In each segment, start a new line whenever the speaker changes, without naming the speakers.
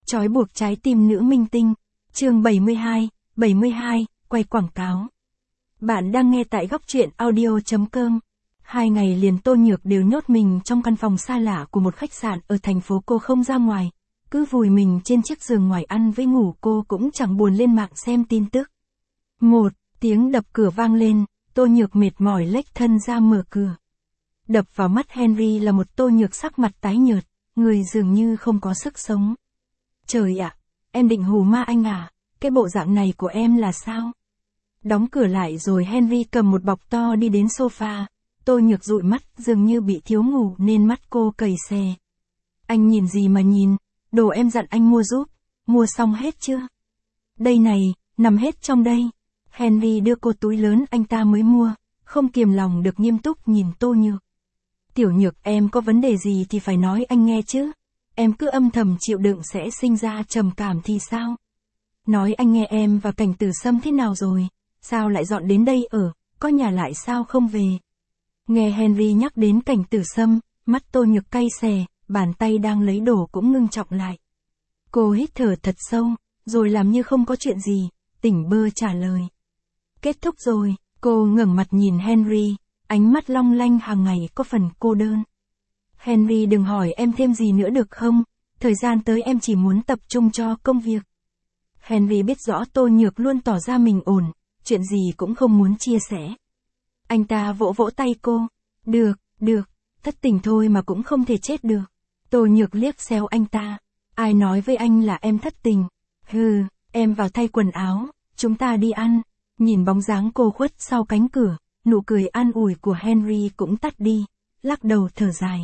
Trói buộc trái tim nữ minh tinh. Chương 72, quay quảng cáo. Bạn đang nghe tại góc truyện audio.com. 2 ngày liền Tô Nhược đều nhốt mình trong căn phòng xa lạ của một khách sạn ở thành phố, cô không ra ngoài. Cứ vùi mình trên chiếc giường ngoài ăn với ngủ, cô cũng chẳng buồn lên mạng xem tin tức. Một tiếng đập cửa vang lên, Tô Nhược mệt mỏi lếch thân ra mở cửa. Đập vào mắt Henry là một Tô Nhược sắc mặt tái nhợt, người dường như không có sức sống. Trời ạ, em định hù ma anh à, cái bộ dạng này của em là sao? Đóng cửa lại rồi Henry cầm một bọc to đi đến sofa. Tô Nhược dụi mắt, dường như bị thiếu ngủ nên mắt cô cầy xè. Anh nhìn gì mà nhìn, đồ em dặn anh mua giúp, mua xong hết chưa? Đây này, nằm hết trong đây. Henry đưa cô túi lớn anh ta mới mua, không kiềm lòng được nghiêm túc nhìn Tô Nhược. Tiểu Nhược, em có vấn đề gì thì phải nói anh nghe chứ. Em cứ âm thầm chịu đựng sẽ sinh ra trầm cảm thì sao? Nói anh nghe, em và Cảnh Tử Sâm thế nào rồi? Sao lại dọn đến đây ở, có nhà lại sao không về? Nghe Henry nhắc đến Cảnh Tử Sâm, mắt Tô Nhược cay xè, bàn tay đang lấy đồ cũng ngưng trọng lại. Cô hít thở thật sâu, rồi làm như không có chuyện gì, tỉnh bơ trả lời. Kết thúc rồi. Cô ngẩng mặt nhìn Henry, ánh mắt long lanh hàng ngày có phần cô đơn. Henry, đừng hỏi em thêm gì nữa được không? Thời gian tới em chỉ muốn tập trung cho công việc. Henry biết rõ Tô Nhược luôn tỏ ra mình ổn, chuyện gì cũng không muốn chia sẻ. Anh ta vỗ vỗ tay cô. Được, thất tình thôi mà cũng không thể chết được. Tô Nhược liếc xéo anh ta. Ai nói với anh là em thất tình? Hừ, em vào thay quần áo, chúng ta đi ăn. Nhìn bóng dáng cô khuất sau cánh cửa, nụ cười an ủi của Henry cũng tắt đi, lắc đầu thở dài.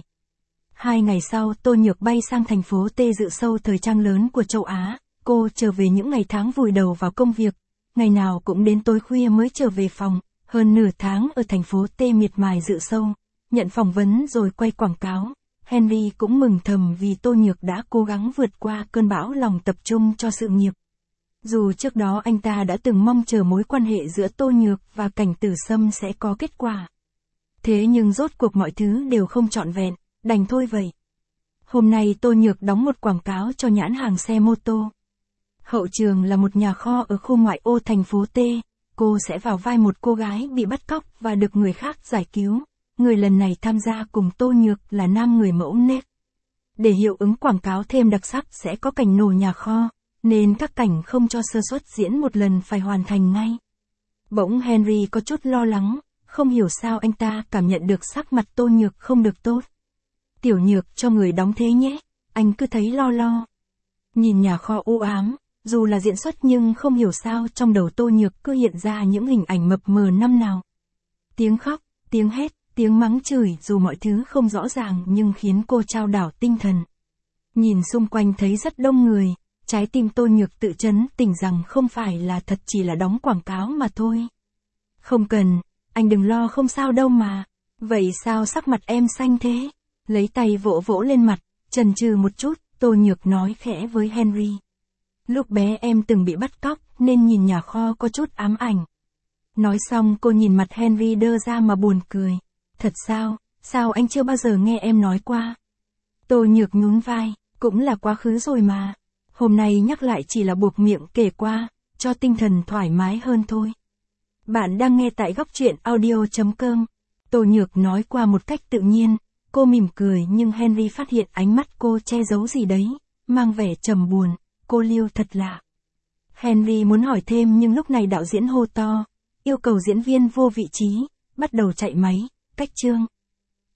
2 ngày sau, Tô Nhược bay sang thành phố T dự show thời trang lớn của châu Á. Cô trở về những ngày tháng vùi đầu vào công việc, ngày nào cũng đến tối khuya mới trở về phòng, hơn nửa tháng ở thành phố T miệt mài dự show, nhận phỏng vấn rồi quay quảng cáo. Henry cũng mừng thầm vì Tô Nhược đã cố gắng vượt qua cơn bão lòng tập trung cho sự nghiệp. Dù trước đó anh ta đã từng mong chờ mối quan hệ giữa Tô Nhược và Cảnh Tử Sâm sẽ có kết quả. Thế nhưng rốt cuộc mọi thứ đều không trọn vẹn, đành thôi vậy. Hôm nay Tô Nhược đóng một quảng cáo cho nhãn hàng xe mô tô. Hậu trường là một nhà kho ở khu ngoại ô thành phố T. Cô sẽ vào vai một cô gái bị bắt cóc và được người khác giải cứu. Người lần này tham gia cùng Tô Nhược là nam người mẫu Nick. Để hiệu ứng quảng cáo thêm đặc sắc sẽ có cảnh nổ nhà kho, nên các cảnh không cho sơ suất diễn một lần phải hoàn thành ngay. Bỗng Henry có chút lo lắng, không hiểu sao anh ta cảm nhận được sắc mặt Tô Nhược không được tốt. Tiểu Nhược, cho người đóng thế nhé, anh cứ thấy lo. Nhìn nhà kho u ám, dù là diễn xuất nhưng không hiểu sao trong đầu Tô Nhược cứ hiện ra những hình ảnh mập mờ năm nào. Tiếng khóc, tiếng hét, tiếng mắng chửi, dù mọi thứ không rõ ràng nhưng khiến cô chao đảo tinh thần. Nhìn xung quanh thấy rất đông người, trái tim Tô Nhược tự trấn tỉnh rằng không phải là thật, chỉ là đóng quảng cáo mà thôi. Không cần, anh đừng lo, không sao đâu mà. Vậy sao sắc mặt em xanh thế? Lấy tay vỗ vỗ lên mặt, chần chừ một chút, Tô Nhược nói khẽ với Henry. Lúc bé em từng bị bắt cóc nên nhìn nhà kho có chút ám ảnh. Nói xong cô nhìn mặt Henry đơ ra mà buồn cười. Thật sao anh chưa bao giờ nghe em nói qua? Tô Nhược nhún vai, cũng là quá khứ rồi mà. Hôm nay nhắc lại chỉ là buộc miệng kể qua, cho tinh thần thoải mái hơn thôi. Bạn đang nghe tại góc truyện audio.com. Tô Nhược nói qua một cách tự nhiên, cô mỉm cười nhưng Henry phát hiện ánh mắt cô che giấu gì đấy, mang vẻ trầm buồn, cô liêu thật lạ. Henry muốn hỏi thêm nhưng lúc này đạo diễn hô to, yêu cầu diễn viên vô vị trí, bắt đầu chạy máy, cách chương.